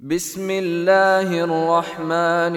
بسم الله الرحمن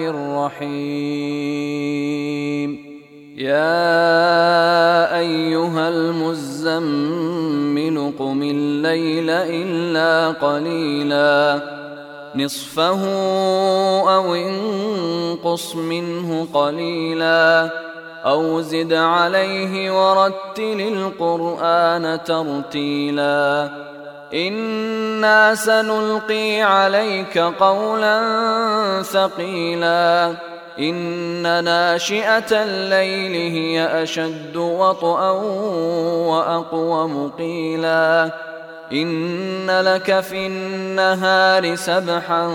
الرحيم. يا أيها المزمل قم الليل إلا قليلا نصفه أو انقص منه قليلا أو زد عليه ورتل القرآن ترتيلا إنا سنلقي عليك قولا ثقيلا إن ناشئة الليل هي أشد وطئا وأقوم قيلا إن لك في النهار سبحا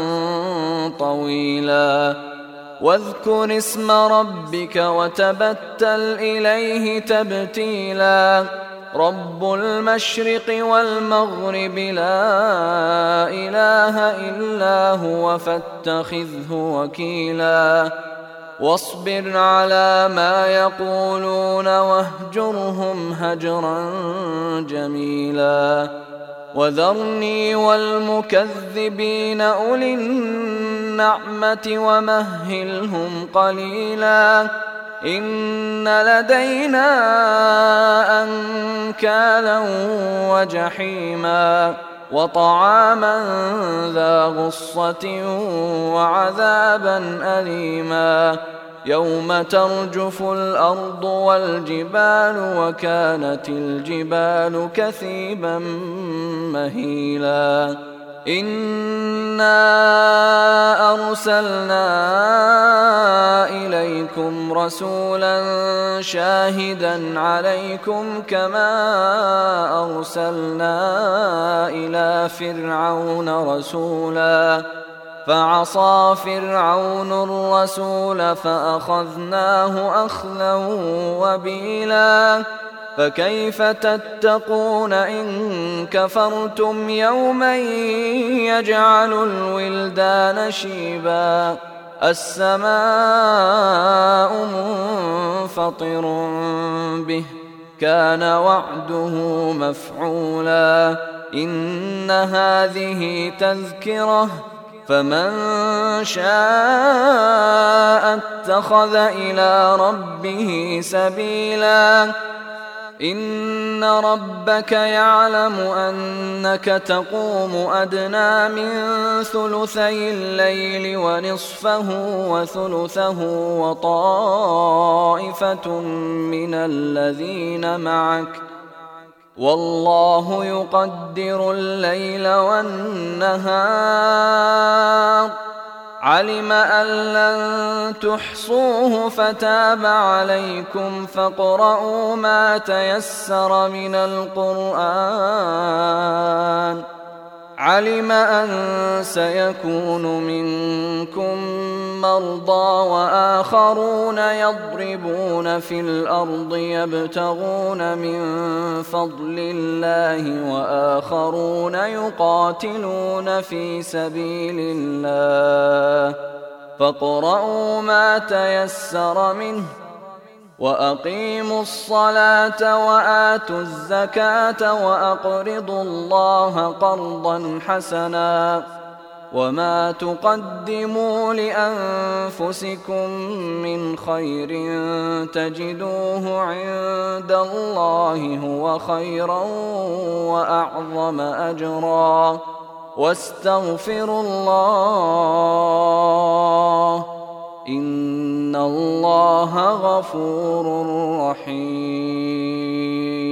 طويلا واذكر اسم ربك وتبتل إليه تبتيلا رب المشرق والمغرب لا إله إلا هو فاتخذه وكيلا واصبر على ما يقولون واهجرهم هجرا جميلا وذرني والمكذبين أولي النعمة ومهلهم قليلا إن لدينا أنكالا وجحيما وطعاما ذا غصة وعذابا أليما يوم ترجف الأرض والجبال وكانت الجبال كثيبا مهيلا إنا أرسلنا إليكم رسولا شاهدا عليكم كما أرسلنا إلى فرعون رسولا فعصى فرعون الرسول فأخذناه أخذا وبيلا فكيف تتقون إن كفرتم يوما يجعل الولدان شيبا السماء منفطر به كان وعده مفعولا إن هذه تذكرة فمن شاء اتخذ إلى ربه سبيلا إن ربك يعلم أنك تقوم أدنى من ثلثي الليل ونصفه وثلثه وطائفة من الذين معك والله يقدر الليل والنهار علم أن لن تحصوه فتاب عليكم فاقرؤوا ما تيسر من القرآن علم أن سيكون منكم مرضى وآخرون يضربون في الأرض يبتغون من فضل الله وآخرون يقاتلون في سبيل الله فاقرؤوا ما تيسر منه وأقيموا الصلاة وآتوا الزكاة وأقرضوا الله قرضا حسنا وما تقدموا لأنفسكم من خير تجدوه عند الله هو خيرا وأعظم أجرا واستغفروا الله إن الله غفور رحيم.